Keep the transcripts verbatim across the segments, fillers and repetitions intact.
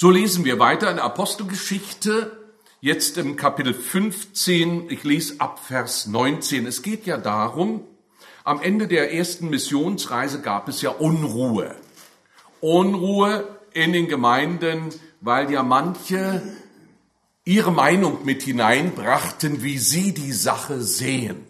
So lesen wir weiter in der Apostelgeschichte, jetzt im Kapitel fünfzehn, ich lese ab Vers neunzehn. Es geht ja darum, am Ende der ersten Missionsreise gab es ja Unruhe. Unruhe in den Gemeinden, weil ja manche ihre Meinung mit hineinbrachten, wie sie die Sache sehen.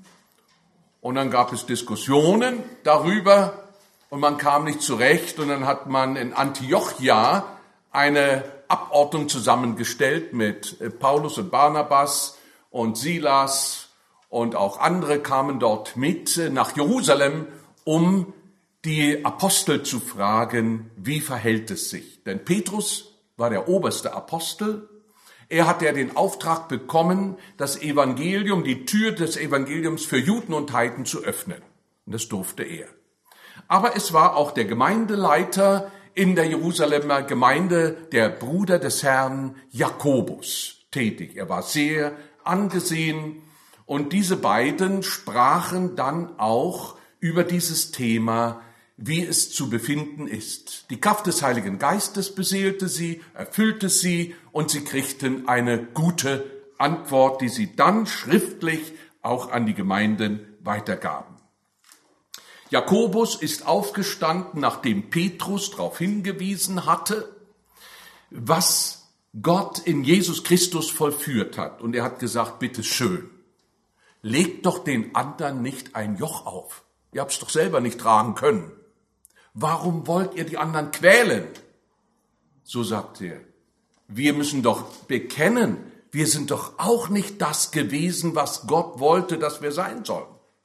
Und dann gab es Diskussionen darüber und man kam nicht zurecht. Und dann hat man in Antiochia eine Abordnung zusammengestellt mit Paulus und Barnabas und Silas und auch andere kamen dort mit nach Jerusalem, um die Apostel zu fragen, wie verhält es sich? Denn Petrus war der oberste Apostel. Er hat ja den Auftrag bekommen, das Evangelium, die Tür des Evangeliums für Juden und Heiden zu öffnen. Und das durfte er. Aber es war auch der Gemeindeleiter in der Jerusalemer Gemeinde, der Bruder des Herrn Jakobus, tätig. Er war sehr angesehen und diese beiden sprachen dann auch über dieses Thema, wie es zu befinden ist. Die Kraft des Heiligen Geistes beseelte sie, erfüllte sie und sie kriegten eine gute Antwort, die sie dann schriftlich auch an die Gemeinden weitergaben. Jakobus ist aufgestanden, nachdem Petrus darauf hingewiesen hatte, was Gott in Jesus Christus vollführt hat. Und er hat gesagt, bitte schön, legt doch den anderen nicht ein Joch auf. Ihr habt es doch selber nicht tragen können. Warum wollt ihr die anderen quälen? So sagt er. Wir müssen doch bekennen, wir sind doch auch nicht das gewesen, was Gott wollte, dass wir sein sollen.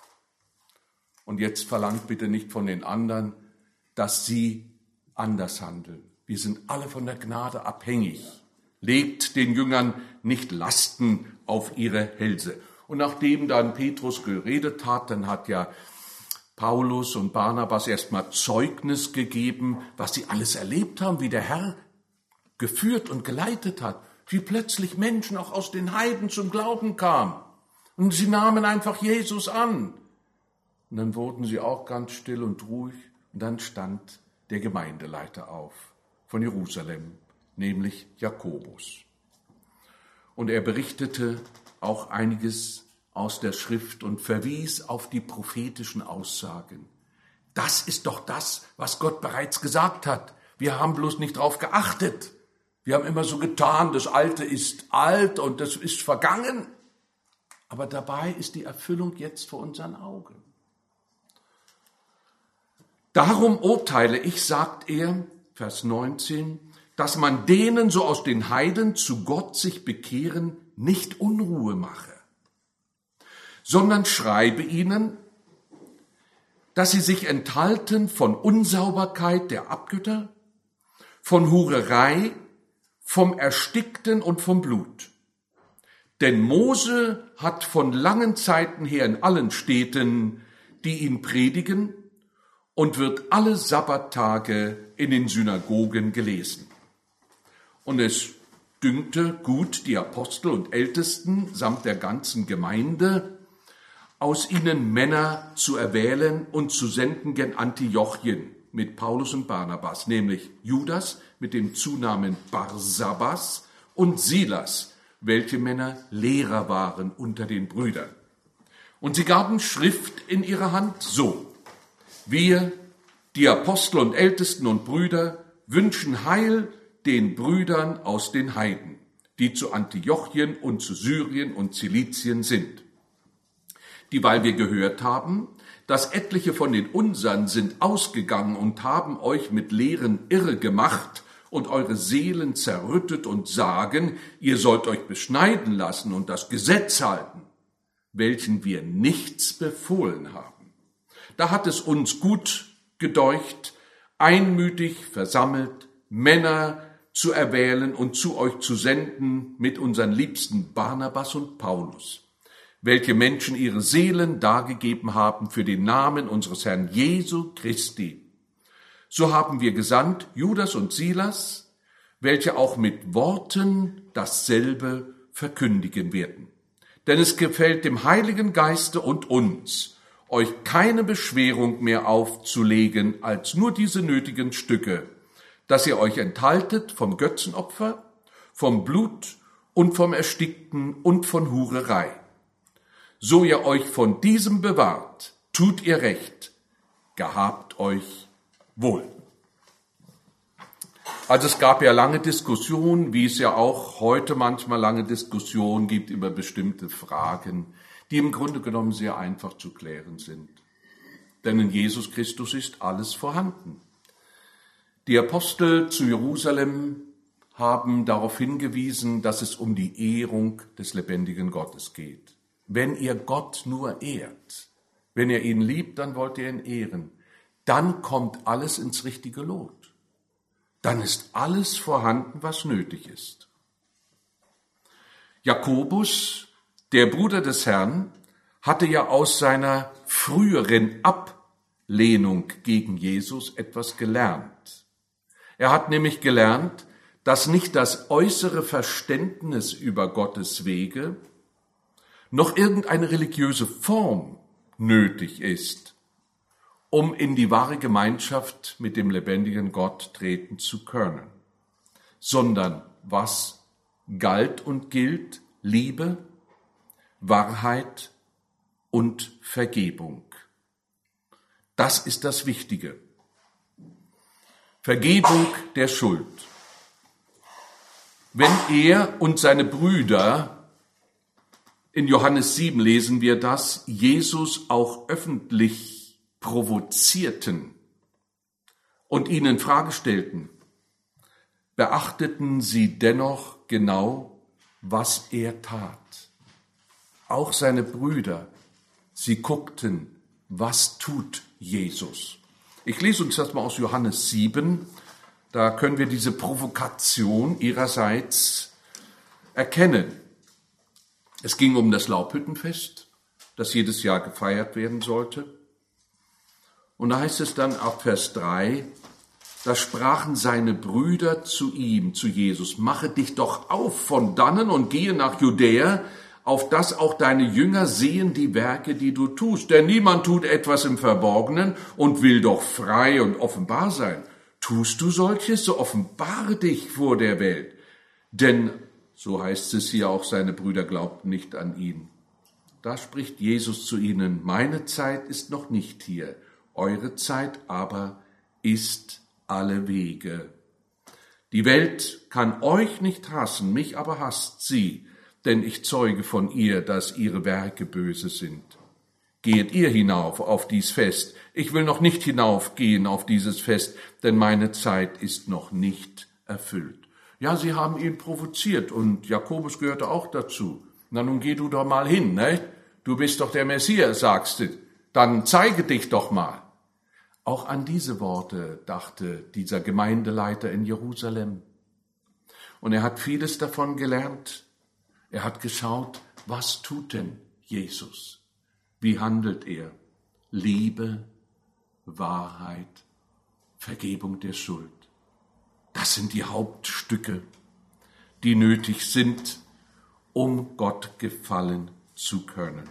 Und jetzt verlangt bitte nicht von den anderen, dass sie anders handeln. Wir sind alle von der Gnade abhängig. Legt den Jüngern nicht Lasten auf ihre Hälse. Und nachdem dann Petrus geredet hat, dann hat ja Paulus und Barnabas erstmal Zeugnis gegeben, was sie alles erlebt haben, wie der Herr geführt und geleitet hat, wie plötzlich Menschen auch aus den Heiden zum Glauben kamen. Und sie nahmen einfach Jesus an. Und dann wurden sie auch ganz still und ruhig. Und dann stand der Gemeindeleiter auf von Jerusalem, nämlich Jakobus. Und er berichtete auch einiges aus der Schrift und verwies auf die prophetischen Aussagen. Das ist doch das, was Gott bereits gesagt hat. Wir haben bloß nicht drauf geachtet. Wir haben immer so getan, das Alte ist alt und das ist vergangen. Aber dabei ist die Erfüllung jetzt vor unseren Augen. Darum urteile ich, sagt er, Vers neunzehn, dass man denen so aus den Heiden zu Gott sich bekehren, nicht Unruhe mache, sondern schreibe ihnen, dass sie sich enthalten von Unsauberkeit der Abgötter, von Hurerei, vom Erstickten und vom Blut. Denn Mose hat von langen Zeiten her in allen Städten, die ihn predigen, und wird alle Sabbattage in den Synagogen gelesen. Und es dünkte gut die Apostel und Ältesten samt der ganzen Gemeinde, aus ihnen Männer zu erwählen und zu senden gen Antiochien mit Paulus und Barnabas, nämlich Judas mit dem Zunamen Barsabas und Silas, welche Männer Lehrer waren unter den Brüdern. Und sie gaben Schrift in ihre Hand so: Wir, die Apostel und Ältesten und Brüder, wünschen Heil den Brüdern aus den Heiden, die zu Antiochien und zu Syrien und Zilizien sind. Dieweil wir gehört haben, dass etliche von den unsern sind ausgegangen und haben euch mit Lehren irre gemacht und eure Seelen zerrüttet und sagen, ihr sollt euch beschneiden lassen und das Gesetz halten, welchen wir nichts befohlen haben. Da hat es uns gut gedeucht, einmütig versammelt, Männer zu erwählen und zu euch zu senden mit unseren Liebsten Barnabas und Paulus, welche Menschen ihre Seelen dargegeben haben für den Namen unseres Herrn Jesu Christi. So haben wir gesandt Judas und Silas, welche auch mit Worten dasselbe verkündigen werden. Denn es gefällt dem Heiligen Geiste und uns, euch keine Beschwerung mehr aufzulegen als nur diese nötigen Stücke, dass ihr euch enthaltet vom Götzenopfer, vom Blut und vom Erstickten und von Hurerei. So ihr euch von diesem bewahrt, tut ihr recht, gehabt euch wohl. Also es gab ja lange Diskussionen, wie es ja auch heute manchmal lange Diskussionen gibt über bestimmte Fragen, die im Grunde genommen sehr einfach zu klären sind. Denn in Jesus Christus ist alles vorhanden. Die Apostel zu Jerusalem haben darauf hingewiesen, dass es um die Ehrung des lebendigen Gottes geht. Wenn ihr Gott nur ehrt, wenn ihr ihn liebt, dann wollt ihr ihn ehren, dann kommt alles ins richtige Lot. Dann ist alles vorhanden, was nötig ist. Jakobus, der Bruder des Herrn, hatte ja aus seiner früheren Ablehnung gegen Jesus etwas gelernt. Er hat nämlich gelernt, dass nicht das äußere Verständnis über Gottes Wege noch irgendeine religiöse Form nötig ist, um in die wahre Gemeinschaft mit dem lebendigen Gott treten zu können, sondern was galt und gilt: Liebe, Wahrheit und Vergebung. Das ist das Wichtige. Vergebung der Schuld. Wenn er und seine Brüder, in Johannes sieben lesen wir das, Jesus auch öffentlich provozierten und ihn in Frage stellten, beachteten sie dennoch genau, was er tat. Auch seine Brüder, sie guckten, was tut Jesus. Ich lese uns das mal aus Johannes sieben, da können wir diese Provokation ihrerseits erkennen. Es ging um das Laubhüttenfest, das jedes Jahr gefeiert werden sollte. Und da heißt es dann ab Vers drei, da sprachen seine Brüder zu ihm, zu Jesus: Mache dich doch auf von dannen und gehe nach Judäa, auf dass auch deine Jünger sehen die Werke, die du tust. Denn niemand tut etwas im Verborgenen und will doch frei und offenbar sein. Tust du solches, so offenbare dich vor der Welt. Denn, so heißt es hier, auch seine Brüder glaubten nicht an ihn. Da spricht Jesus zu ihnen: Meine Zeit ist noch nicht hier. Eure Zeit aber ist alle Wege. Die Welt kann euch nicht hassen, mich aber hasst sie, denn ich zeuge von ihr, dass ihre Werke böse sind. Geht ihr hinauf auf dies Fest. Ich will noch nicht hinaufgehen auf dieses Fest, denn meine Zeit ist noch nicht erfüllt. Ja, sie haben ihn provoziert und Jakobus gehörte auch dazu. Na, nun geh du doch mal hin, ne? Du bist doch der Messias, sagst du. Dann zeige dich doch mal. Auch an diese Worte dachte dieser Gemeindeleiter in Jerusalem. Und er hat vieles davon gelernt. Er hat geschaut, was tut denn Jesus? Wie handelt er? Liebe, Wahrheit, Vergebung der Schuld. Das sind die Hauptstücke, die nötig sind, um Gott gefallen zu können.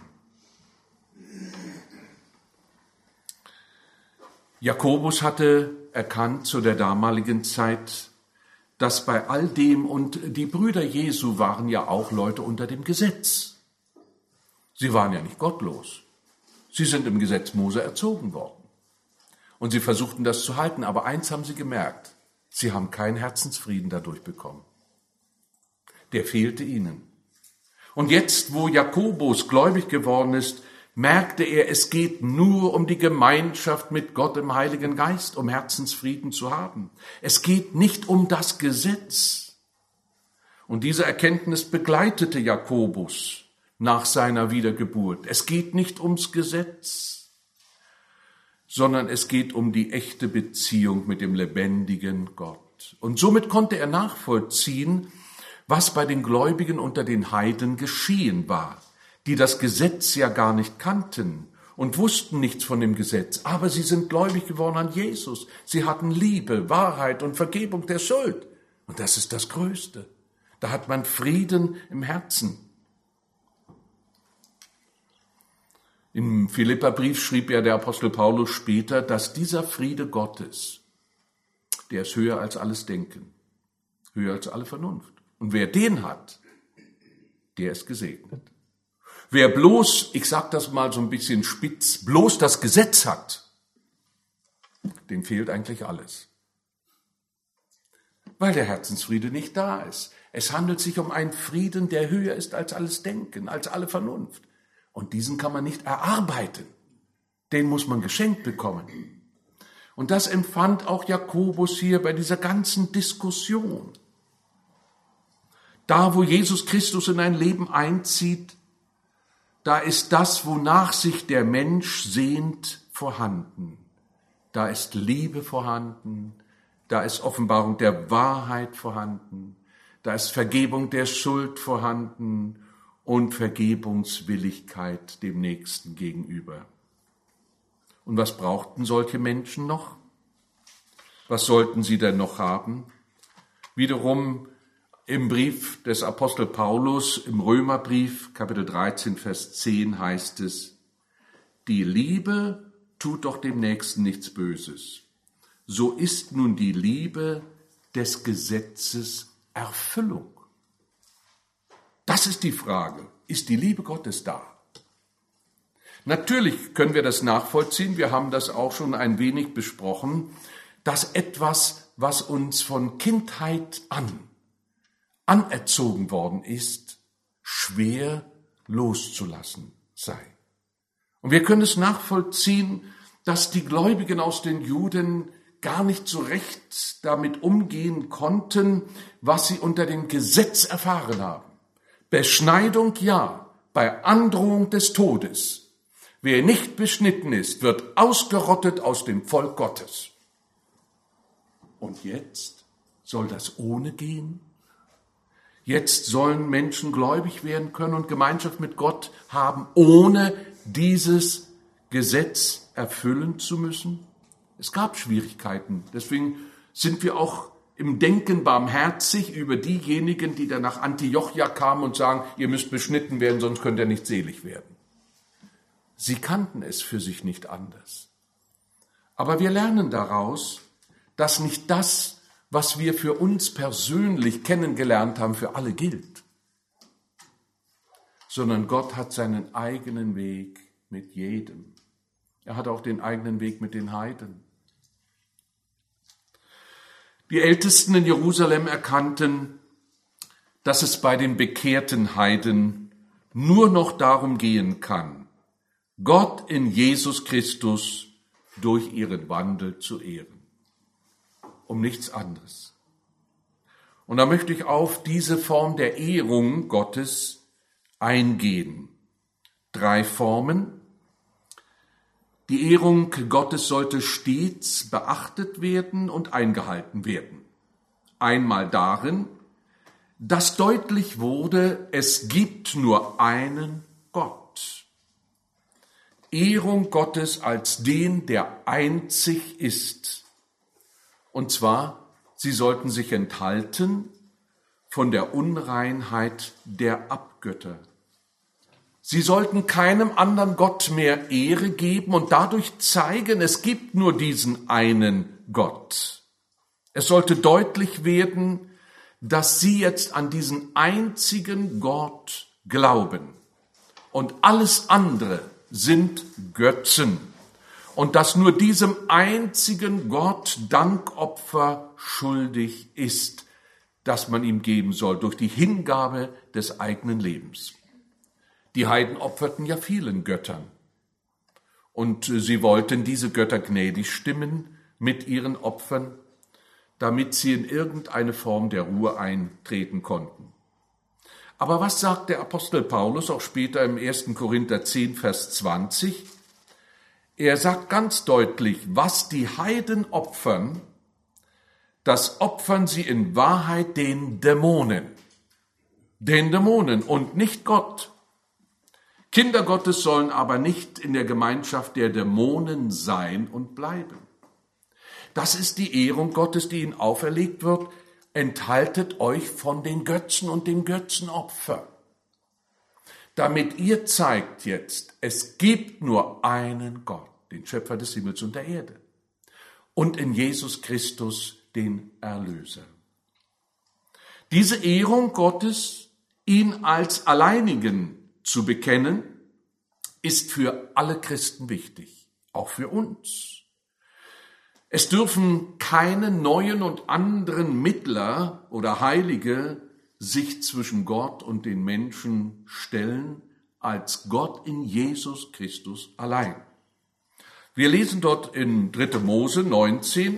Jakobus hatte erkannt zu der damaligen Zeit, dass bei all dem, und die Brüder Jesu waren ja auch Leute unter dem Gesetz. Sie waren ja nicht gottlos. Sie sind im Gesetz Mose erzogen worden. Und sie versuchten das zu halten, aber eins haben sie gemerkt: Sie haben keinen Herzensfrieden dadurch bekommen. Der fehlte ihnen. Und jetzt, wo Jakobus gläubig geworden ist, merkte er, es geht nur um die Gemeinschaft mit Gott im Heiligen Geist, um Herzensfrieden zu haben. Es geht nicht um das Gesetz. Und diese Erkenntnis begleitete Jakobus nach seiner Wiedergeburt. Es geht nicht ums Gesetz, sondern es geht um die echte Beziehung mit dem lebendigen Gott. Und somit konnte er nachvollziehen, was bei den Gläubigen unter den Heiden geschehen war, die das Gesetz ja gar nicht kannten und wussten nichts von dem Gesetz. Aber sie sind gläubig geworden an Jesus. Sie hatten Liebe, Wahrheit und Vergebung der Schuld. Und das ist das Größte. Da hat man Frieden im Herzen. Im Philipperbrief schrieb ja der Apostel Paulus später, dass dieser Friede Gottes, der ist höher als alles Denken, höher als alle Vernunft. Und wer den hat, der ist gesegnet. Wer bloß, ich sag das mal so ein bisschen spitz, bloß das Gesetz hat, dem fehlt eigentlich alles. Weil der Herzensfriede nicht da ist. Es handelt sich um einen Frieden, der höher ist als alles Denken, als alle Vernunft. Und diesen kann man nicht erarbeiten. Den muss man geschenkt bekommen. Und das empfand auch Jakobus hier bei dieser ganzen Diskussion. Da, wo Jesus Christus in ein Leben einzieht, da ist das, wonach sich der Mensch sehnt, vorhanden. Da ist Liebe vorhanden, da ist Offenbarung der Wahrheit vorhanden, da ist Vergebung der Schuld vorhanden und Vergebungswilligkeit dem Nächsten gegenüber. Und was brauchten solche Menschen noch? Was sollten sie denn noch haben? Wiederum im Brief des Apostel Paulus, im Römerbrief, Kapitel dreizehn, Vers zehn heißt es, die Liebe tut doch dem Nächsten nichts Böses. So ist nun die Liebe des Gesetzes Erfüllung. Das ist die Frage. Ist die Liebe Gottes da? Natürlich können wir das nachvollziehen. Wir haben das auch schon ein wenig besprochen, dass etwas, was uns von Kindheit an anerzogen worden ist, schwer loszulassen sei. Und wir können es nachvollziehen, dass die Gläubigen aus den Juden gar nicht so recht damit umgehen konnten, was sie unter dem Gesetz erfahren haben. Beschneidung ja, bei Androhung des Todes. Wer nicht beschnitten ist, wird ausgerottet aus dem Volk Gottes. Und jetzt soll das ohne gehen? Jetzt sollen Menschen gläubig werden können und Gemeinschaft mit Gott haben, ohne dieses Gesetz erfüllen zu müssen? Es gab Schwierigkeiten. Deswegen sind wir auch im Denken barmherzig über diejenigen, die dann nach Antiochia kamen und sagen, ihr müsst beschnitten werden, sonst könnt ihr nicht selig werden. Sie kannten es für sich nicht anders. Aber wir lernen daraus, dass nicht das, was wir für uns persönlich kennengelernt haben, für alle gilt, sondern Gott hat seinen eigenen Weg mit jedem. Er hat auch den eigenen Weg mit den Heiden. Die Ältesten in Jerusalem erkannten, dass es bei den bekehrten Heiden nur noch darum gehen kann, Gott in Jesus Christus durch ihren Wandel zu ehren. Um nichts anderes. Und da möchte ich auf diese Form der Ehrung Gottes eingehen. Drei Formen. Die Ehrung Gottes sollte stets beachtet werden und eingehalten werden. Einmal darin, dass deutlich wurde, es gibt nur einen Gott. Ehrung Gottes als den, der einzig ist. Und zwar, sie sollten sich enthalten von der Unreinheit der Abgötter. Sie sollten keinem anderen Gott mehr Ehre geben und dadurch zeigen, es gibt nur diesen einen Gott. Es sollte deutlich werden, dass sie jetzt an diesen einzigen Gott glauben. Und alles andere sind Götzen. Und dass nur diesem einzigen Gott Dankopfer schuldig ist, das man ihm geben soll, durch die Hingabe des eigenen Lebens. Die Heiden opferten ja vielen Göttern. Und sie wollten diese Götter gnädig stimmen mit ihren Opfern, damit sie in irgendeine Form der Ruhe eintreten konnten. Aber was sagt der Apostel Paulus auch später im ersten Korinther zehn, Vers zwanzig? Er sagt ganz deutlich, was die Heiden opfern, das opfern sie in Wahrheit den Dämonen. Den Dämonen und nicht Gott. Kinder Gottes sollen aber nicht in der Gemeinschaft der Dämonen sein und bleiben. Das ist die Ehrung Gottes, die ihnen auferlegt wird. Enthaltet euch von den Götzen und dem Götzenopfer. Damit ihr zeigt jetzt, es gibt nur einen Gott, den Schöpfer des Himmels und der Erde. Und in Jesus Christus den Erlöser. Diese Ehrung Gottes, ihn als Alleinigen zu bekennen, ist für alle Christen wichtig, auch für uns. Es dürfen keine neuen und anderen Mittler oder Heilige sich zwischen Gott und den Menschen stellen, als Gott in Jesus Christus allein. Wir lesen dort in dritter Mose neunzehn,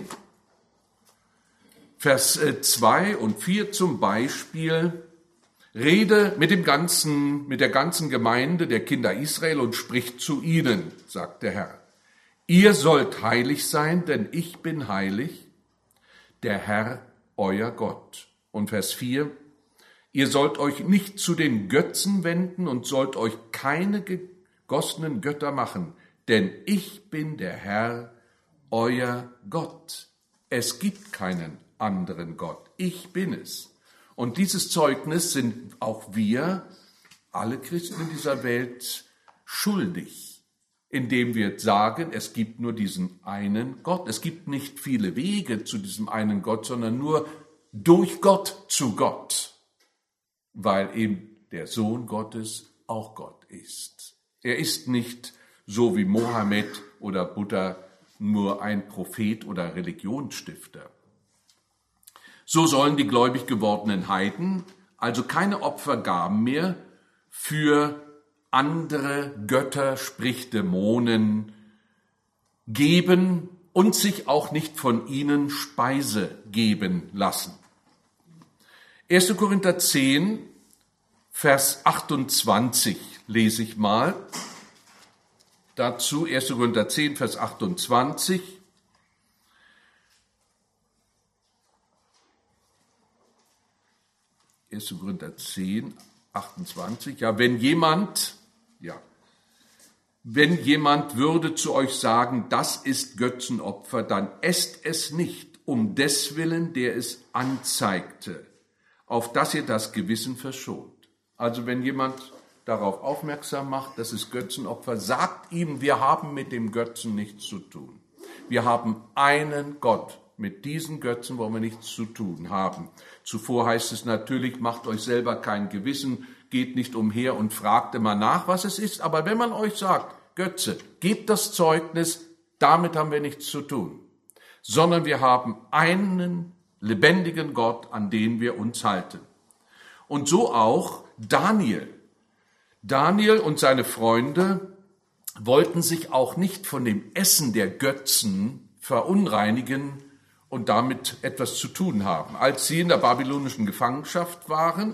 Vers zwei und vier zum Beispiel: Rede mit dem ganzen, mit der ganzen Gemeinde der Kinder Israel und spricht zu ihnen, sagt der Herr. Ihr sollt heilig sein, denn ich bin heilig, der Herr, euer Gott. Und Vers vier, ihr sollt euch nicht zu den Götzen wenden und sollt euch keine gegossenen Götter machen, denn ich bin der Herr, euer Gott. Es gibt keinen anderen Gott, ich bin es. Und dieses Zeugnis sind auch wir, alle Christen in dieser Welt, schuldig, indem wir sagen, es gibt nur diesen einen Gott. Es gibt nicht viele Wege zu diesem einen Gott, sondern nur durch Gott zu Gott, weil eben der Sohn Gottes auch Gott ist. Er ist nicht so wie Mohammed oder Buddha nur ein Prophet oder Religionsstifter. So sollen die gläubig gewordenen Heiden also keine Opfergaben mehr für andere Götter, sprich Dämonen, geben und sich auch nicht von ihnen Speise geben lassen. erster Korinther zehn, Vers achtundzwanzig lese ich mal. Dazu erster Korinther zehn, Vers achtundzwanzig. erster Korinther zehn, achtundzwanzig. Ja, wenn jemand, ja, wenn jemand würde zu euch sagen, das ist Götzenopfer, dann esst es nicht, um deswillen, der es anzeigte, auf dass ihr das Gewissen verschont. Also wenn jemand darauf aufmerksam macht, das ist Götzenopfer, sagt ihm, wir haben mit dem Götzen nichts zu tun. Wir haben einen Gott. Mit diesen Götzen wollen wir nichts zu tun haben. Zuvor heißt es natürlich, macht euch selber kein Gewissen, geht nicht umher und fragt immer nach, was es ist. Aber wenn man euch sagt, Götze, gebt das Zeugnis, damit haben wir nichts zu tun. Sondern wir haben einen lebendigen Gott, an den wir uns halten. Und so auch Daniel. Daniel und seine Freunde wollten sich auch nicht von dem Essen der Götzen verunreinigen und damit etwas zu tun haben. Als sie in der babylonischen Gefangenschaft waren,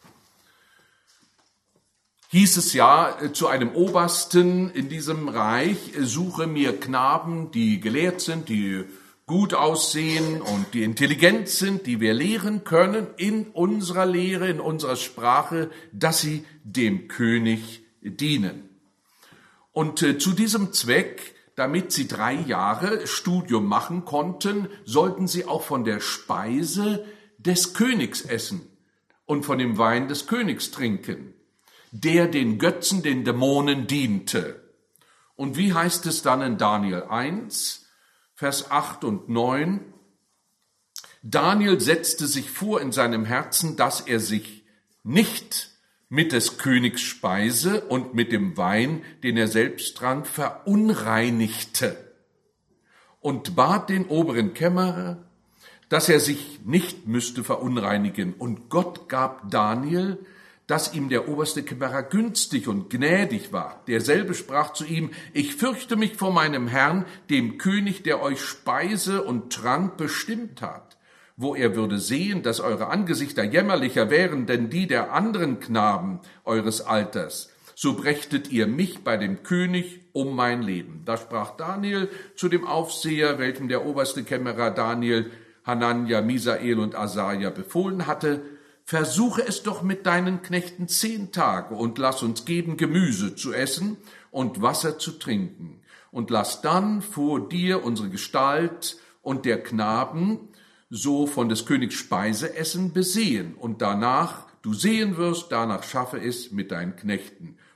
hieß es ja zu einem Obersten in diesem Reich, suche mir Knaben, die gelehrt sind, die gut aussehen und die intelligent sind, die wir lehren können in unserer Lehre, in unserer Sprache, dass sie dem König dienen. Und äh, zu diesem Zweck, damit sie drei Jahre Studium machen konnten, sollten sie auch von der Speise des Königs essen und von dem Wein des Königs trinken, der den Götzen, den Dämonen diente. Und wie heißt es dann in Daniel eins, Vers acht und neun? Daniel setzte sich vor in seinem Herzen, dass er sich nicht mit des Königs Speise und mit dem Wein, den er selbst trank, verunreinigte und bat den oberen Kämmerer, dass er sich nicht müsste verunreinigen. Und Gott gab Daniel, dass ihm der oberste Kämmerer günstig und gnädig war. Derselbe sprach zu ihm, ich fürchte mich vor meinem Herrn, dem König, der euch Speise und Trank bestimmt hat, wo er würde sehen, dass eure Angesichter jämmerlicher wären, denn die der anderen Knaben eures Alters. So brächtet ihr mich bei dem König um mein Leben. Da sprach Daniel zu dem Aufseher, welchem der oberste Kämmerer Daniel, Hanania, Misael und Asaja befohlen hatte, versuche es doch mit deinen Knechten zehn Tage und lass uns geben, Gemüse zu essen und Wasser zu trinken. Und lass dann vor dir unsere Gestalt und der Knaben so von des Königs Speise essen besehen. Und danach, du sehen wirst, danach schaffe es mit deinen Knechten.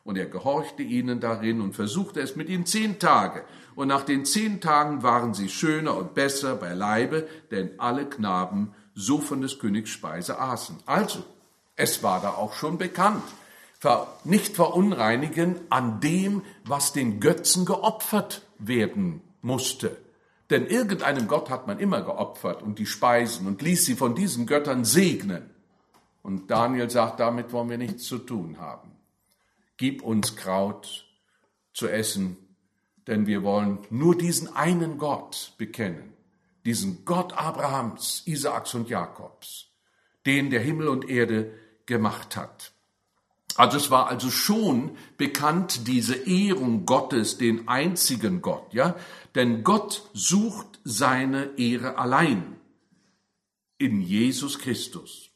Und er gehorchte ihnen darin und versuchte es mit ihnen zehn Tage. Und nach den zehn Tagen waren sie schöner und besser bei Leibe, denn alle Knaben so von des Königs Speise aßen. Also, es war da auch schon bekannt. Nicht verunreinigen an dem, was den Götzen geopfert werden musste. Denn irgendeinem Gott hat man immer geopfert und die Speisen und ließ sie von diesen Göttern segnen. Und Daniel sagt, damit wollen wir nichts zu tun haben. Gib uns Kraut zu essen, denn wir wollen nur diesen einen Gott bekennen, diesen Gott Abrahams, Isaaks und Jakobs, den der Himmel und Erde gemacht hat. Also es war also schon bekannt, diese Ehrung Gottes, den einzigen Gott, ja, denn Gott sucht seine Ehre allein in Jesus Christus.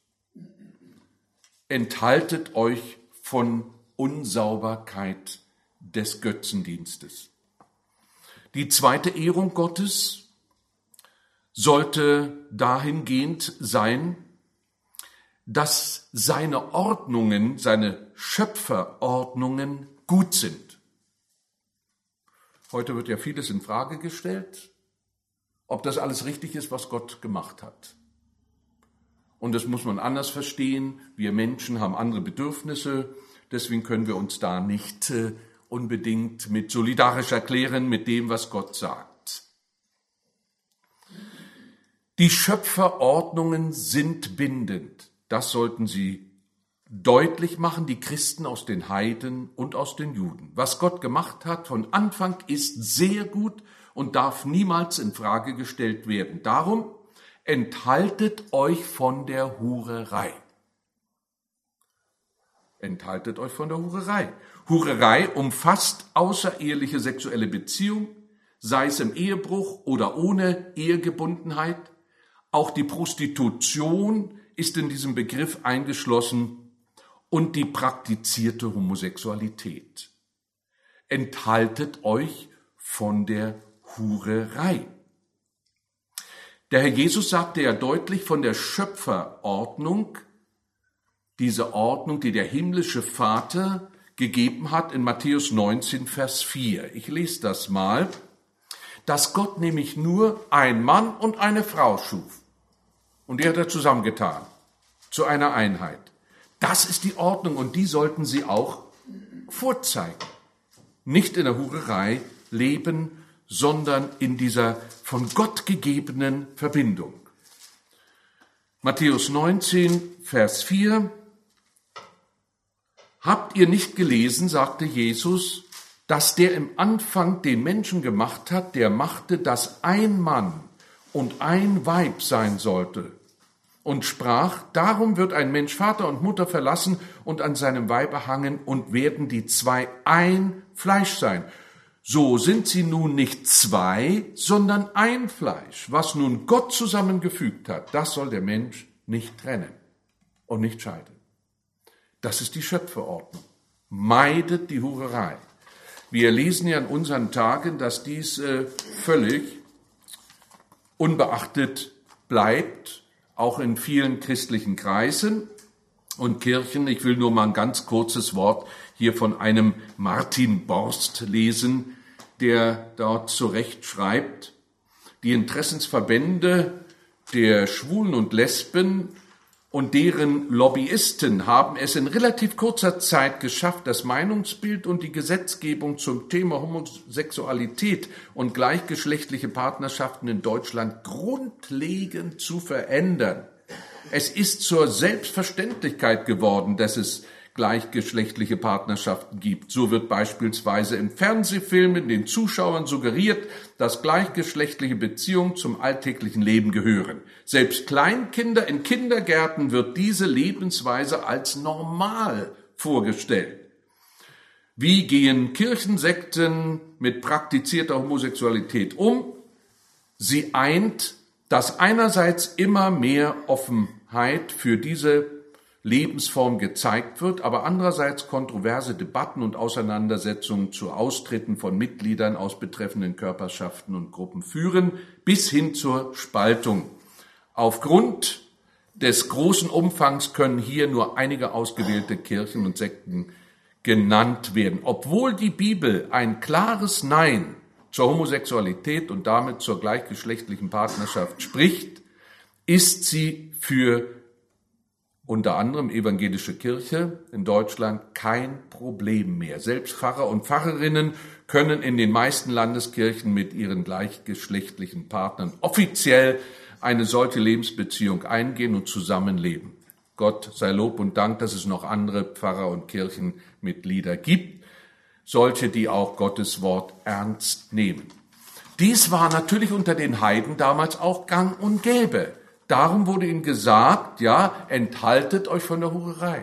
Enthaltet euch von Unsauberkeit des Götzendienstes. Die zweite Ehrung Gottes sollte dahingehend sein, dass seine Ordnungen, seine Schöpferordnungen gut sind. Heute wird ja vieles in Frage gestellt, ob das alles richtig ist, was Gott gemacht hat. Und das muss man anders verstehen. Wir Menschen haben andere Bedürfnisse, deswegen können wir uns da nicht äh, unbedingt mit solidarisch erklären mit dem, was Gott sagt. Die Schöpferordnungen sind bindend. Das sollten Sie deutlich machen, die Christen aus den Heiden und aus den Juden. Was Gott gemacht hat von Anfang ist sehr gut und darf niemals in Frage gestellt werden. Darum enthaltet euch von der Hurerei. Enthaltet euch von der Hurerei. Hurerei umfasst außereheliche sexuelle Beziehung, sei es im Ehebruch oder ohne Ehegebundenheit. Auch die Prostitution ist in diesem Begriff eingeschlossen und die praktizierte Homosexualität. Enthaltet euch von der Hurerei. Der Herr Jesus sagte ja deutlich von der Schöpferordnung, diese Ordnung, die der himmlische Vater gegeben hat in Matthäus neunzehn, Vers vier. Ich lese das mal. Dass Gott nämlich nur ein Mann und eine Frau schuf. Und die hat er zusammengetan zu einer Einheit. Das ist die Ordnung und die sollten Sie auch vorzeigen. Nicht in der Hurerei leben, sondern in dieser von Gott gegebenen Verbindung. Matthäus neunzehn, Vers vier. Habt ihr nicht gelesen, sagte Jesus, dass der im Anfang den Menschen gemacht hat, der machte, dass ein Mann und ein Weib sein sollte und sprach, darum wird ein Mensch Vater und Mutter verlassen und an seinem Weibe hangen und werden die zwei ein Fleisch sein. So sind sie nun nicht zwei, sondern ein Fleisch. Was nun Gott zusammengefügt hat, das soll der Mensch nicht trennen und nicht scheiden. Das ist die Schöpferordnung. Meidet die Hurerei. Wir lesen ja in unseren Tagen, dass dies äh, völlig unbeachtet bleibt, auch in vielen christlichen Kreisen und Kirchen. Ich will nur mal ein ganz kurzes Wort hier von einem Martin Borst lesen, der dort zurecht schreibt, die Interessensverbände der Schwulen und Lesben und deren Lobbyisten haben es in relativ kurzer Zeit geschafft, das Meinungsbild und die Gesetzgebung zum Thema Homosexualität und gleichgeschlechtliche Partnerschaften in Deutschland grundlegend zu verändern. Es ist zur Selbstverständlichkeit geworden, dass es gleichgeschlechtliche Partnerschaften gibt. So wird beispielsweise in Fernsehfilmen den Zuschauern suggeriert, dass gleichgeschlechtliche Beziehungen zum alltäglichen Leben gehören. Selbst Kleinkinder in Kindergärten wird diese Lebensweise als normal vorgestellt. Wie gehen Kirchensekten mit praktizierter Homosexualität um? Sie eint, dass einerseits immer mehr Offenheit für diese Lebensform gezeigt wird, aber andererseits kontroverse Debatten und Auseinandersetzungen zu Austritten von Mitgliedern aus betreffenden Körperschaften und Gruppen führen, bis hin zur Spaltung. Aufgrund des großen Umfangs können hier nur einige ausgewählte Kirchen und Sekten genannt werden. Obwohl die Bibel ein klares Nein zur Homosexualität und damit zur gleichgeschlechtlichen Partnerschaft spricht, ist sie für unter anderem evangelische Kirche in Deutschland kein Problem mehr. Selbst Pfarrer und Pfarrerinnen können in den meisten Landeskirchen mit ihren gleichgeschlechtlichen Partnern offiziell eine solche Lebensbeziehung eingehen und zusammenleben. Gott sei Lob und Dank, dass es noch andere Pfarrer und Kirchenmitglieder gibt, solche, die auch Gottes Wort ernst nehmen. Dies war natürlich unter den Heiden damals auch gang und gäbe. Darum wurde ihnen gesagt, ja, enthaltet euch von der Hurerei.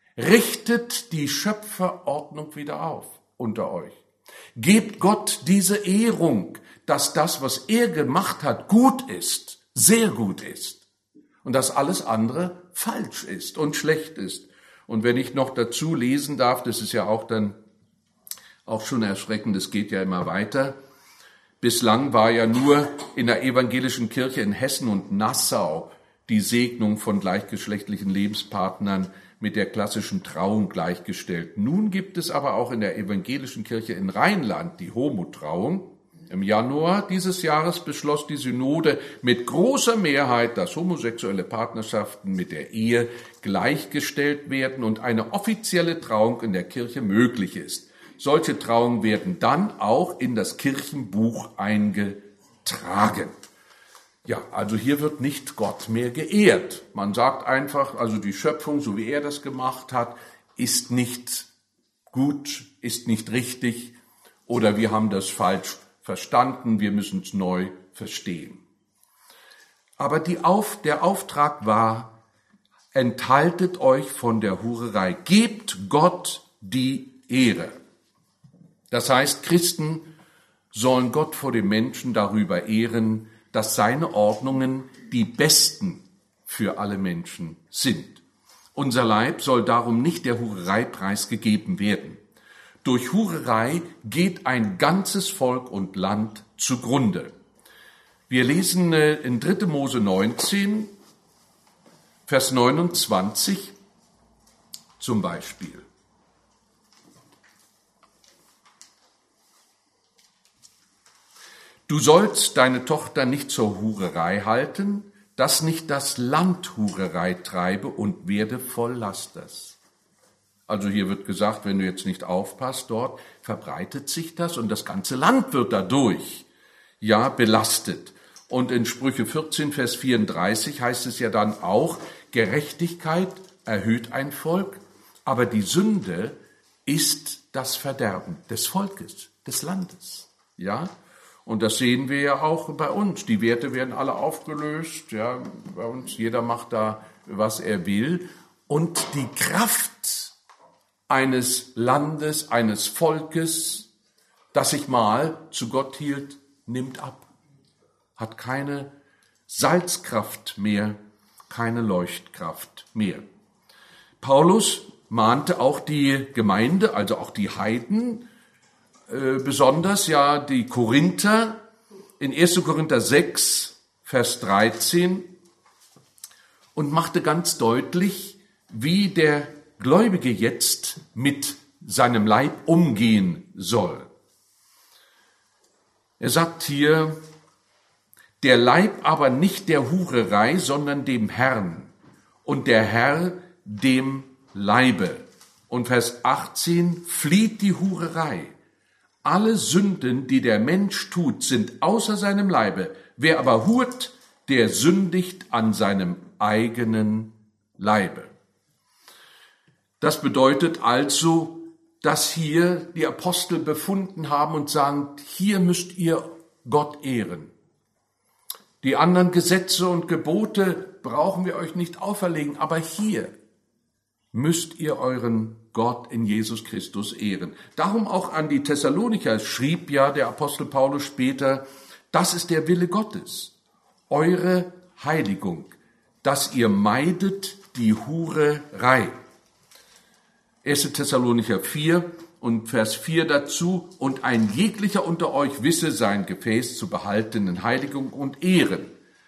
Richtet die Schöpferordnung wieder auf unter euch. Gebt Gott diese Ehrung, dass das, was er gemacht hat, gut ist, sehr gut ist. Und dass alles andere falsch ist und schlecht ist. Und wenn ich noch dazu lesen darf, das ist ja auch dann auch schon erschreckend, es geht ja immer weiter. Bislang war ja nur in der evangelischen Kirche in Hessen und Nassau die Segnung von gleichgeschlechtlichen Lebenspartnern mit der klassischen Trauung gleichgestellt. Nun gibt es aber auch in der evangelischen Kirche in Rheinland die Homotrauung. Im Januar dieses Jahres beschloss die Synode mit großer Mehrheit, dass homosexuelle Partnerschaften mit der Ehe gleichgestellt werden und eine offizielle Trauung in der Kirche möglich ist. Solche Trauungen werden dann auch in das Kirchenbuch eingetragen. Ja, also hier wird nicht Gott mehr geehrt. Man sagt einfach, also die Schöpfung, so wie er das gemacht hat, ist nicht gut, ist nicht richtig oder wir haben das falsch verstanden, wir müssen es neu verstehen. Aber die Auf, der Auftrag war, enthaltet euch von der Hurerei, gebt Gott die Ehre. Das heißt, Christen sollen Gott vor dem Menschen darüber ehren, dass seine Ordnungen die besten für alle Menschen sind. Unser Leib soll darum nicht der Hurerei preisgegeben werden. Durch Hurerei geht ein ganzes Volk und Land zugrunde. Wir lesen in dritte Mose neunzehn, Vers neunundzwanzig zum Beispiel. Du sollst deine Tochter nicht zur Hurerei halten, dass nicht das Land Hurerei treibe und werde voll Lasters. Also hier wird gesagt, wenn du jetzt nicht aufpasst, dort verbreitet sich das und das ganze Land wird dadurch, ja, belastet. Und in Sprüche vierzehn, Vers vierunddreißig heißt es ja dann auch, Gerechtigkeit erhöht ein Volk, aber die Sünde ist das Verderben des Volkes, des Landes, ja. Und das sehen wir ja auch bei uns. Die Werte werden alle aufgelöst. Ja, bei uns, jeder macht da, was er will. Und die Kraft eines Landes, eines Volkes, das sich mal zu Gott hielt, nimmt ab. Hat keine Salzkraft mehr, keine Leuchtkraft mehr. Paulus mahnte auch die Gemeinde, also auch die Heiden, besonders ja die Korinther in erster Korinther sechs, Vers dreizehn und machte ganz deutlich, wie der Gläubige jetzt mit seinem Leib umgehen soll. Er sagt hier, der Leib aber nicht der Hurerei, sondern dem Herrn und der Herr dem Leibe. Und Vers achtzehn, flieht die Hurerei. Alle Sünden, die der Mensch tut, sind außer seinem Leibe. Wer aber hurt, der sündigt an seinem eigenen Leibe. Das bedeutet also, dass hier die Apostel befunden haben und sagen, hier müsst ihr Gott ehren. Die anderen Gesetze und Gebote brauchen wir euch nicht auferlegen, aber hier müsst ihr euren Gott in Jesus Christus ehren. Darum auch an die Thessalonicher schrieb ja der Apostel Paulus später, das ist der Wille Gottes, eure Heiligung, dass ihr meidet die Hurerei. erster Thessalonicher vier und Vers vier dazu, und ein jeglicher unter euch wisse sein Gefäß zu behalten in Heiligung und Ehren,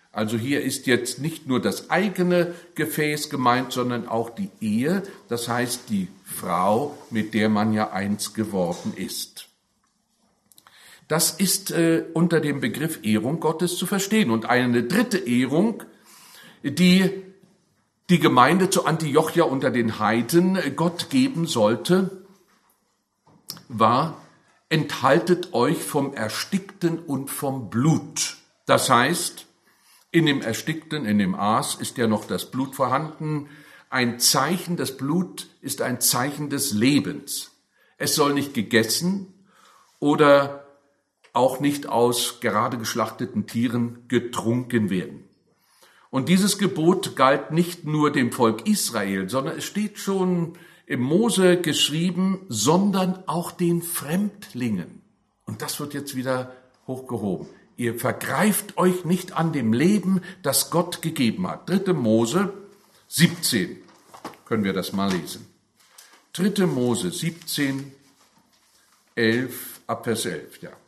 Also hier ist jetzt nicht nur das eigene Gefäß gemeint, sondern auch die Ehe, das heißt die Frau, mit der man ja eins geworden ist. Das ist äh, unter dem Begriff Ehrung Gottes zu verstehen. Und eine dritte Ehrung, die die Gemeinde zu Antiochia unter den Heiden Gott geben sollte, war: Enthaltet euch vom Erstickten und vom Blut. Das heißt, in dem Erstickten, in dem Aas ist ja noch das Blut vorhanden. Ein Zeichen, das Blut ist ein Zeichen des Lebens. Es soll nicht gegessen oder auch nicht aus gerade geschlachteten Tieren getrunken werden. Und dieses Gebot galt nicht nur dem Volk Israel, sondern es steht schon im Mose geschrieben, sondern auch den Fremdlingen. Und das wird jetzt wieder hochgehoben. Ihr vergreift euch nicht an dem Leben, das Gott gegeben hat. dritte Mose siebzehn, können wir das mal lesen. dritte Mose siebzehn, elf, ab Vers elf, ja.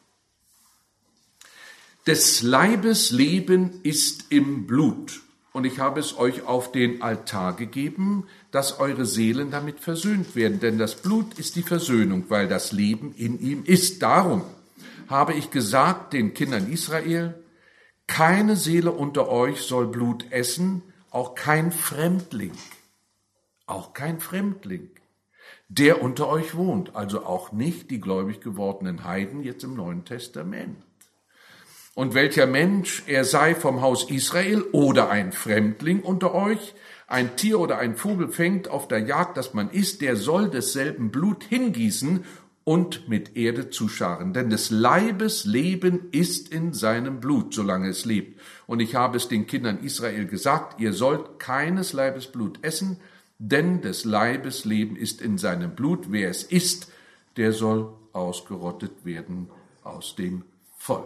Des Leibes Leben ist im Blut, und ich habe es euch auf den Altar gegeben, dass eure Seelen damit versöhnt werden. Denn das Blut ist die Versöhnung, weil das Leben in ihm ist. Darum habe ich gesagt den Kindern Israel, keine Seele unter euch soll Blut essen, auch kein Fremdling, auch kein Fremdling, der unter euch wohnt, also auch nicht die gläubig gewordenen Heiden jetzt im Neuen Testament. Und welcher Mensch er sei vom Haus Israel oder ein Fremdling unter euch, ein Tier oder ein Vogel fängt auf der Jagd, das man isst, der soll desselben Blut hingießen und mit Erde zuscharren. Denn des Leibes Leben ist in seinem Blut, solange es lebt. Und ich habe es den Kindern Israel gesagt, ihr sollt keines Leibes Blut essen, denn des Leibes Leben ist in seinem Blut. Wer es isst, der soll ausgerottet werden aus dem Volk.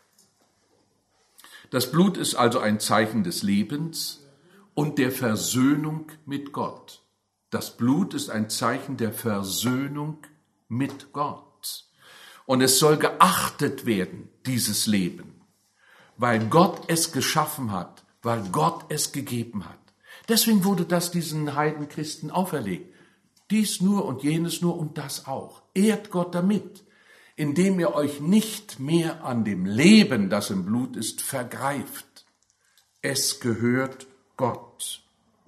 Das Blut ist also ein Zeichen des Lebens und der Versöhnung mit Gott. Das Blut ist ein Zeichen der Versöhnung mit Gott. Und es soll geachtet werden, dieses Leben, weil Gott es geschaffen hat, weil Gott es gegeben hat. Deswegen wurde das diesen Heidenchristen auferlegt. Dies nur und jenes nur und das auch. Ehrt Gott damit, indem ihr euch nicht mehr an dem Leben, das im Blut ist, vergreift. Es gehört Gott.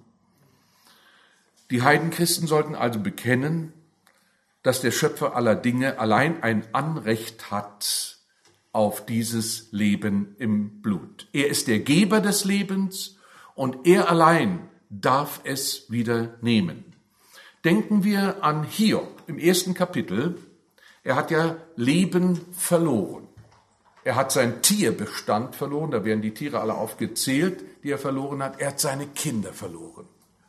Die Heidenchristen sollten also bekennen, dass der Schöpfer aller Dinge allein ein Anrecht hat auf dieses Leben im Blut. Er ist der Geber des Lebens und er allein darf es wieder nehmen. Denken wir an Hiob im ersten Kapitel. Er hat ja Leben verloren. Er hat seinen Tierbestand verloren, da werden die Tiere alle aufgezählt, die er verloren hat. Er hat seine Kinder verloren.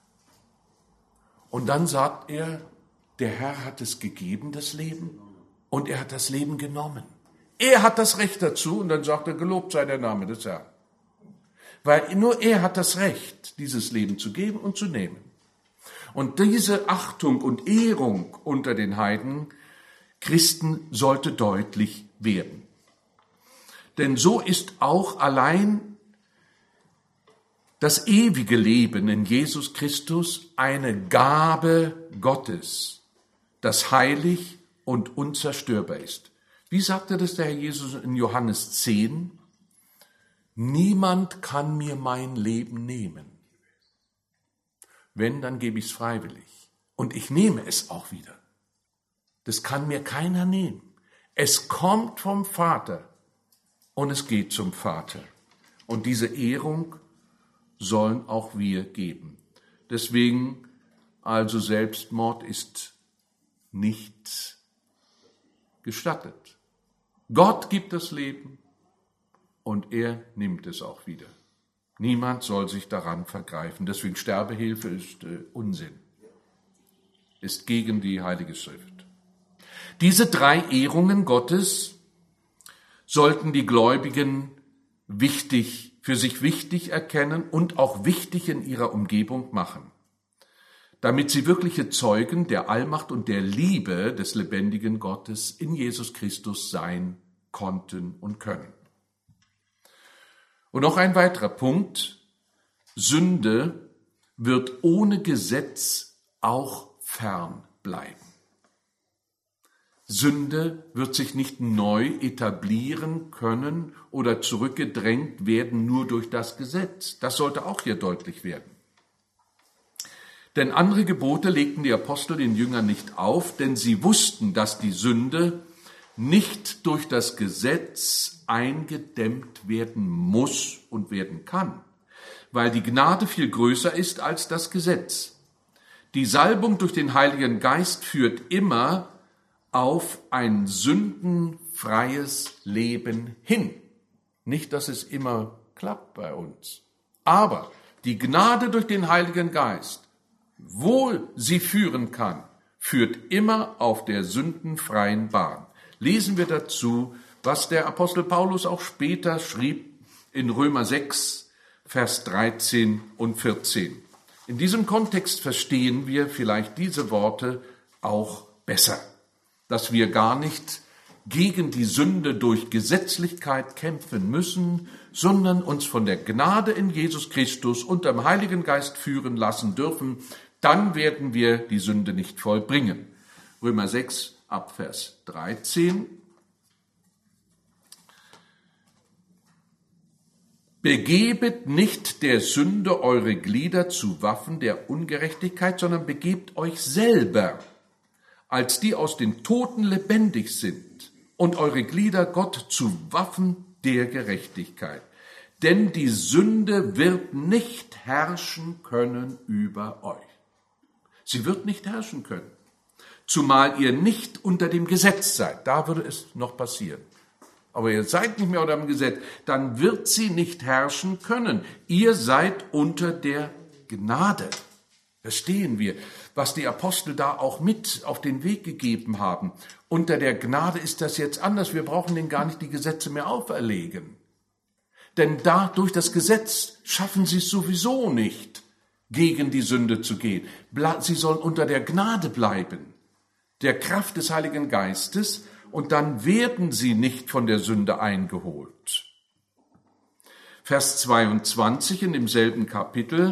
Und dann sagt er, der Herr hat es gegeben, das Leben, und er hat das Leben genommen. Er hat das Recht dazu, und dann sagt er, gelobt sei der Name des Herrn. Weil nur er hat das Recht, dieses Leben zu geben und zu nehmen. Und diese Achtung und Ehrung unter den Heiden Christen sollte deutlich werden. Denn so ist auch allein das ewige Leben in Jesus Christus eine Gabe Gottes, das heilig und unzerstörbar ist. Wie sagte das der Herr Jesus in Johannes zehn? Niemand kann mir mein Leben nehmen. Wenn, dann gebe ich es freiwillig. Und ich nehme es auch wieder. Das kann mir keiner nehmen. Es kommt vom Vater und es geht zum Vater. Und diese Ehrung sollen auch wir geben. Deswegen, also Selbstmord ist nicht gestattet. Gott gibt das Leben und er nimmt es auch wieder. Niemand soll sich daran vergreifen. Deswegen Sterbehilfe ist äh, Unsinn, ist gegen die Heilige Schrift. Diese drei Ehrungen Gottes sollten die Gläubigen wichtig, für sich wichtig erkennen und auch wichtig in ihrer Umgebung machen, damit sie wirkliche Zeugen der Allmacht und der Liebe des lebendigen Gottes in Jesus Christus sein konnten und können. Und noch ein weiterer Punkt: Sünde wird ohne Gesetz auch fern bleiben. Sünde wird sich nicht neu etablieren können oder zurückgedrängt werden nur durch das Gesetz. Das sollte auch hier deutlich werden. Denn andere Gebote legten die Apostel den Jüngern nicht auf, denn sie wussten, dass die Sünde nicht durch das Gesetz eingedämmt werden muss und werden kann, weil die Gnade viel größer ist als das Gesetz. Die Salbung durch den Heiligen Geist führt immer auf ein sündenfreies Leben hin. Nicht, dass es immer klappt bei uns, aber die Gnade durch den Heiligen Geist, wo sie führen kann, führt immer auf der sündenfreien Bahn. Lesen wir dazu, was der Apostel Paulus auch später schrieb in Römer sechs, Vers dreizehn und vierzehn. In diesem Kontext verstehen wir vielleicht diese Worte auch besser, dass wir gar nicht gegen die Sünde durch Gesetzlichkeit kämpfen müssen, sondern uns von der Gnade in Jesus Christus und dem Heiligen Geist führen lassen dürfen. Dann werden wir die Sünde nicht vollbringen. Römer sechs, ab Vers dreizehn. Begebet nicht der Sünde eure Glieder zu Waffen der Ungerechtigkeit, sondern begebt euch selber als die aus den Toten lebendig sind und eure Glieder Gott zu Waffen der Gerechtigkeit. Denn die Sünde wird nicht herrschen können über euch. Sie wird nicht herrschen können, zumal ihr nicht unter dem Gesetz seid. Da würde es noch passieren. Aber ihr seid nicht mehr unter dem Gesetz, dann wird sie nicht herrschen können. Ihr seid unter der Gnade. Verstehen wir, was die Apostel da auch mit auf den Weg gegeben haben. Unter der Gnade ist das jetzt anders. Wir brauchen denen gar nicht die Gesetze mehr auferlegen. Denn da durch das Gesetz schaffen sie es sowieso nicht, gegen die Sünde zu gehen. Sie sollen unter der Gnade bleiben, der Kraft des Heiligen Geistes, und dann werden sie nicht von der Sünde eingeholt. Vers zweiundzwanzig in demselben Kapitel.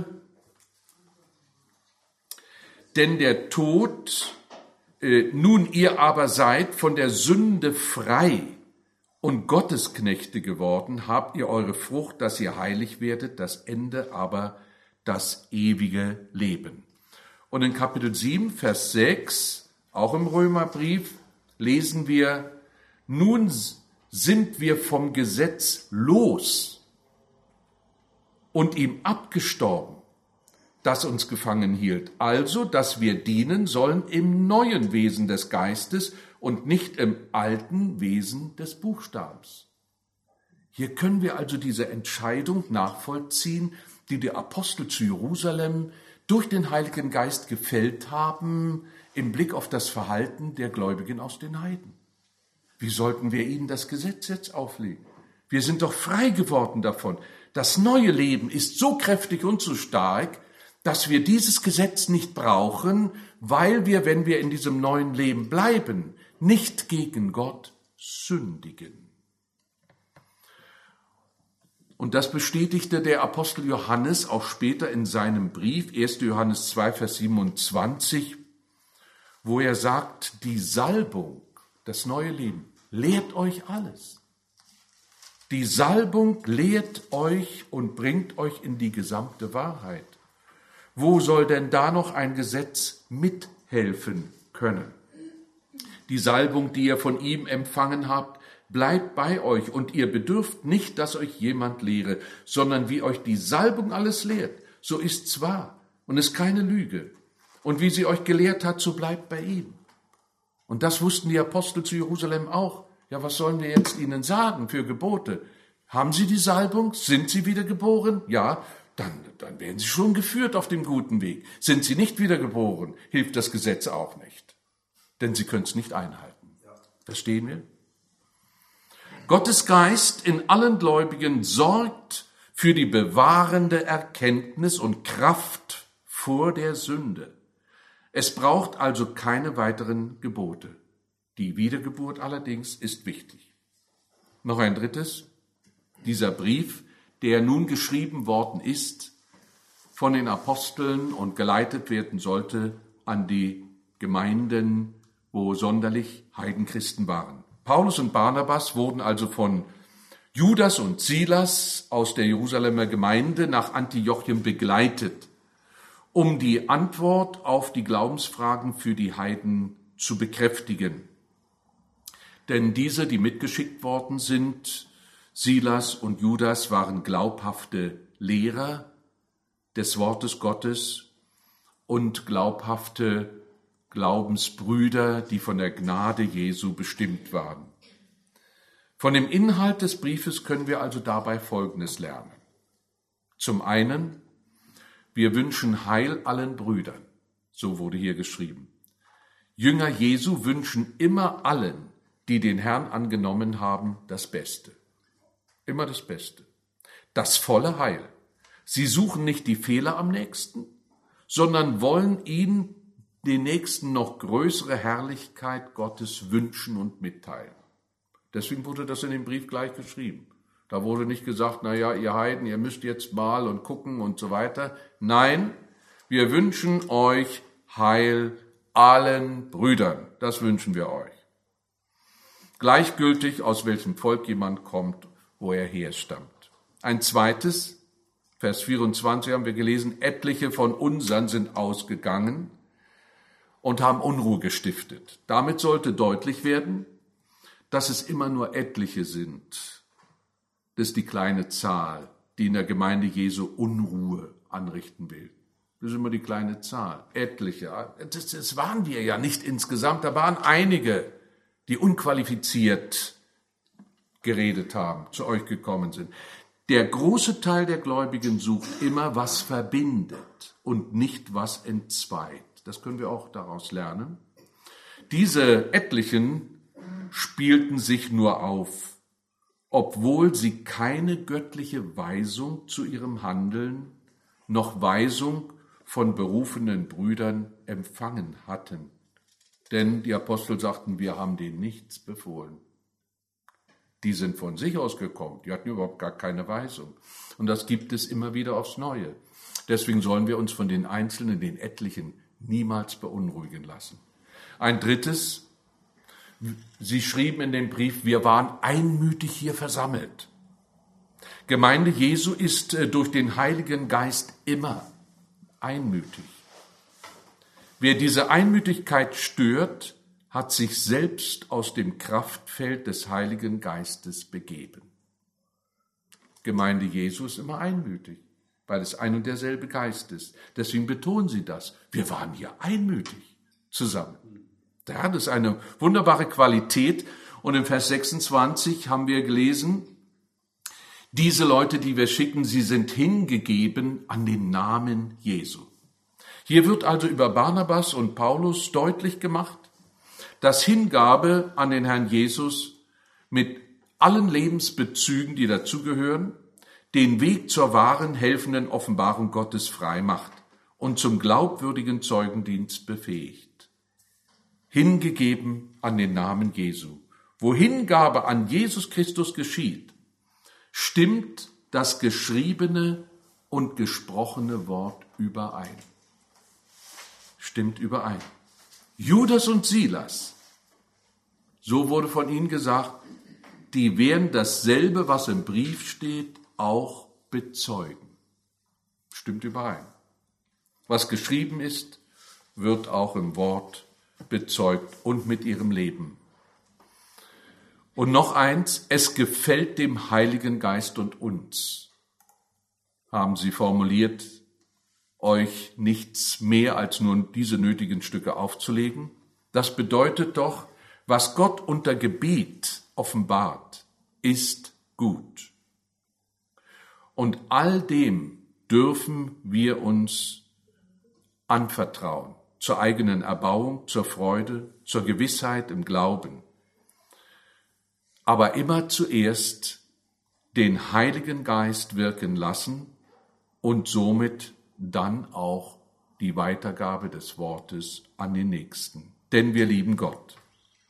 Denn der Tod, äh, nun ihr aber seid von der Sünde frei und Gottesknechte geworden, habt ihr eure Frucht, dass ihr heilig werdet, das Ende aber das ewige Leben. Und in Kapitel sieben, Vers sechs, auch im Römerbrief, lesen wir, nun sind wir vom Gesetz los und ihm abgestorben, das uns gefangen hielt. Also, dass wir dienen sollen im neuen Wesen des Geistes und nicht im alten Wesen des Buchstabens. Hier können wir also diese Entscheidung nachvollziehen, die die Apostel zu Jerusalem durch den Heiligen Geist gefällt haben, im Blick auf das Verhalten der Gläubigen aus den Heiden. Wie sollten wir ihnen das Gesetz jetzt auflegen? Wir sind doch frei geworden davon. Das neue Leben ist so kräftig und so stark, dass wir dieses Gesetz nicht brauchen, weil wir, wenn wir in diesem neuen Leben bleiben, nicht gegen Gott sündigen. Und das bestätigte der Apostel Johannes auch später in seinem Brief, erster Johannes zwei, Vers siebenundzwanzig, wo er sagt, die Salbung, das neue Leben, lehrt euch alles. Die Salbung lehrt euch und bringt euch in die gesamte Wahrheit. Wo soll denn da noch ein Gesetz mithelfen können? Die Salbung, die ihr von ihm empfangen habt, bleibt bei euch und ihr bedürft nicht, dass euch jemand lehre, sondern wie euch die Salbung alles lehrt, so ist's wahr und ist keine Lüge. Und wie sie euch gelehrt hat, so bleibt bei ihm. Und das wussten die Apostel zu Jerusalem auch. Ja, was sollen wir jetzt ihnen sagen für Gebote? Haben sie die Salbung? Sind sie wiedergeboren? Ja, dann, dann werden sie schon geführt auf dem guten Weg. Sind sie nicht wiedergeboren, hilft das Gesetz auch nicht. Denn sie können es nicht einhalten. Verstehen wir? Gottes Geist in allen Gläubigen sorgt für die bewahrende Erkenntnis und Kraft vor der Sünde. Es braucht also keine weiteren Gebote. Die Wiedergeburt allerdings ist wichtig. Noch ein drittes. Dieser Brief der nun geschrieben worden ist, von den Aposteln und geleitet werden sollte an die Gemeinden, wo sonderlich Heidenchristen waren. Paulus und Barnabas wurden also von Judas und Silas aus der Jerusalemer Gemeinde nach Antiochien begleitet, um die Antwort auf die Glaubensfragen für die Heiden zu bekräftigen. Denn diese, die mitgeschickt worden sind, Silas und Judas, waren glaubhafte Lehrer des Wortes Gottes und glaubhafte Glaubensbrüder, die von der Gnade Jesu bestimmt waren. Von dem Inhalt des Briefes können wir also dabei Folgendes lernen. Zum einen, wir wünschen Heil allen Brüdern, so wurde hier geschrieben. Jünger Jesu wünschen immer allen, die den Herrn angenommen haben, das Beste. Immer das Beste. Das volle Heil. Sie suchen nicht die Fehler am Nächsten, sondern wollen ihn, den Nächsten, noch größere Herrlichkeit Gottes wünschen und mitteilen. Deswegen wurde das in dem Brief gleich geschrieben. Da wurde nicht gesagt, na ja, ihr Heiden, ihr müsst jetzt mal und gucken und so weiter. Nein, wir wünschen euch Heil allen Brüdern. Das wünschen wir euch. Gleichgültig, aus welchem Volk jemand kommt, wo er herstammt. Ein zweites, Vers vierundzwanzig haben wir gelesen, etliche von unseren sind ausgegangen und haben Unruhe gestiftet. Damit sollte deutlich werden, dass es immer nur etliche sind. Das ist die kleine Zahl, die in der Gemeinde Jesu Unruhe anrichten will. Das ist immer die kleine Zahl, etliche. Das, das waren wir ja nicht insgesamt, da waren einige, die unqualifiziert geredet haben, zu euch gekommen sind. Der große Teil der Gläubigen sucht immer, was verbindet und nicht, was entzweit. Das können wir auch daraus lernen. Diese etlichen spielten sich nur auf, obwohl sie keine göttliche Weisung zu ihrem Handeln, noch Weisung von berufenen Brüdern empfangen hatten. Denn die Apostel sagten, wir haben denen nichts befohlen. Die sind von sich aus gekommen, die hatten überhaupt gar keine Weisung. Und das gibt es immer wieder aufs Neue. Deswegen sollen wir uns von den Einzelnen, den Etlichen, niemals beunruhigen lassen. Ein drittes, sie schrieben in dem Brief, wir waren einmütig hier versammelt. Gemeinde Jesu ist durch den Heiligen Geist immer einmütig. Wer diese Einmütigkeit stört, hat sich selbst aus dem Kraftfeld des Heiligen Geistes begeben. Gemeinde Jesu ist immer einmütig, weil es ein und derselbe Geist ist. Deswegen betonen sie das. Wir waren hier einmütig zusammen. Das ist eine wunderbare Qualität. Und im Vers sechsundzwanzig haben wir gelesen, diese Leute, die wir schicken, sie sind hingegeben an den Namen Jesu. Hier wird also über Barnabas und Paulus deutlich gemacht, dass Hingabe an den Herrn Jesus mit allen Lebensbezügen, die dazugehören, den Weg zur wahren, helfenden Offenbarung Gottes frei macht und zum glaubwürdigen Zeugendienst befähigt. Hingegeben an den Namen Jesu. Wo Hingabe an Jesus Christus geschieht, stimmt das geschriebene und gesprochene Wort überein. Stimmt überein. Judas und Silas, so wurde von ihnen gesagt, die werden dasselbe, was im Brief steht, auch bezeugen. Stimmt überein. Was geschrieben ist, wird auch im Wort bezeugt und mit ihrem Leben. Und noch eins, es gefällt dem Heiligen Geist und uns, haben sie formuliert, euch nichts mehr als nur diese nötigen Stücke aufzulegen. Das bedeutet doch, was Gott unter Gebet offenbart, ist gut. Und all dem dürfen wir uns anvertrauen, zur eigenen Erbauung, zur Freude, zur Gewissheit im Glauben. Aber immer zuerst den Heiligen Geist wirken lassen und somit dann auch die Weitergabe des Wortes an den Nächsten. Denn wir lieben Gott.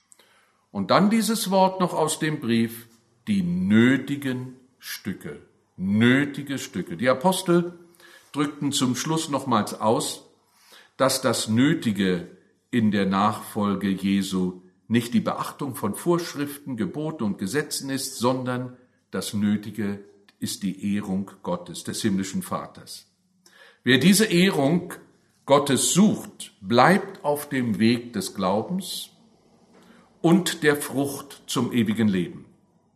Und dann dieses Wort noch aus dem Brief, die nötigen Stücke nötige Stücke. Die Apostel drückten zum Schluss nochmals aus, dass das Nötige in der Nachfolge Jesu nicht die Beachtung von Vorschriften, Geboten und Gesetzen ist, sondern das Nötige ist die Ehrung Gottes, des himmlischen Vaters. Wer diese Ehrung Gottes sucht, bleibt auf dem Weg des Glaubens und der Frucht zum ewigen Leben.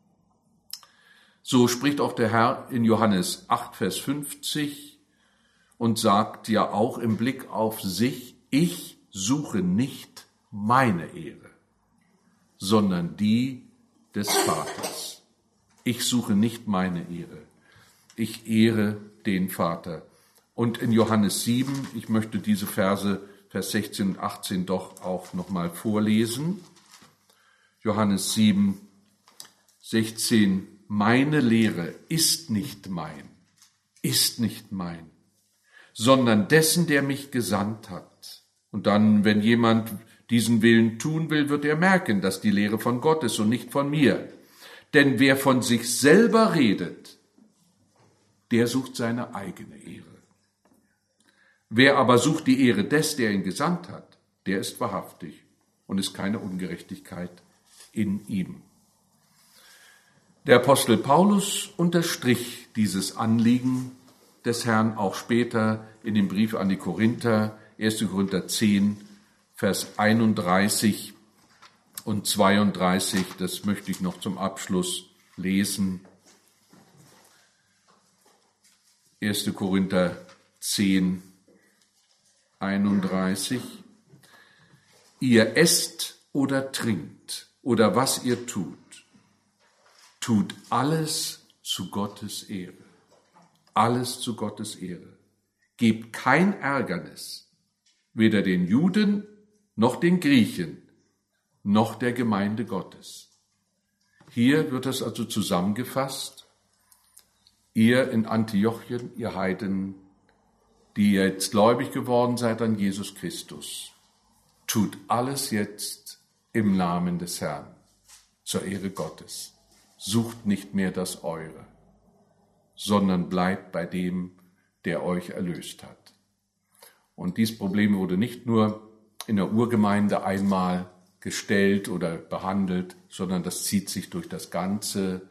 So spricht auch der Herr in Johannes acht, Vers fünfzig und sagt ja auch im Blick auf sich, ich suche nicht meine Ehre, sondern die des Vaters. Ich suche nicht meine Ehre, ich ehre den Vater. Und in Johannes sieben, ich möchte diese Verse, Vers sechzehn und achtzehn doch auch nochmal vorlesen. Johannes sieben, sechzehn, meine Lehre ist nicht mein, ist nicht mein, sondern dessen, der mich gesandt hat. Und dann, wenn jemand diesen Willen tun will, wird er merken, dass die Lehre von Gott ist und nicht von mir. Denn wer von sich selber redet, der sucht seine eigene Ehre. Wer aber sucht die Ehre des, der ihn gesandt hat, der ist wahrhaftig und ist keine Ungerechtigkeit in ihm. Der Apostel Paulus unterstrich dieses Anliegen des Herrn auch später in dem Brief an die Korinther, erster Korinther zehn, Vers einunddreißig und zweiunddreißig, das möchte ich noch zum Abschluss lesen. erster Korinther zehn, einunddreißig. Ihr esst oder trinkt oder was ihr tut, tut alles zu Gottes Ehre. Alles zu Gottes Ehre. Gebt kein Ärgernis, weder den Juden noch den Griechen, noch der Gemeinde Gottes. Hier wird es also zusammengefasst, ihr in Antiochien, ihr Heiden, die jetzt gläubig geworden seid an Jesus Christus, tut alles jetzt im Namen des Herrn, zur Ehre Gottes. Sucht nicht mehr das Eure, sondern bleibt bei dem, der euch erlöst hat. Und dieses Problem wurde nicht nur in der Urgemeinde einmal gestellt oder behandelt, sondern das zieht sich durch das ganze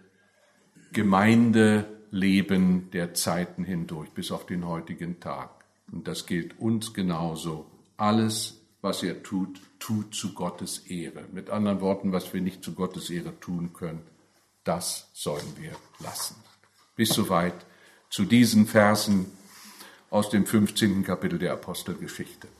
Gemeindeleben der Zeiten hindurch, bis auf den heutigen Tag. Und das gilt uns genauso. Alles, was ihr tut, tut zu Gottes Ehre. Mit anderen Worten, was wir nicht zu Gottes Ehre tun können, das sollen wir lassen. Bis soweit zu diesen Versen aus dem fünfzehnten Kapitel der Apostelgeschichte.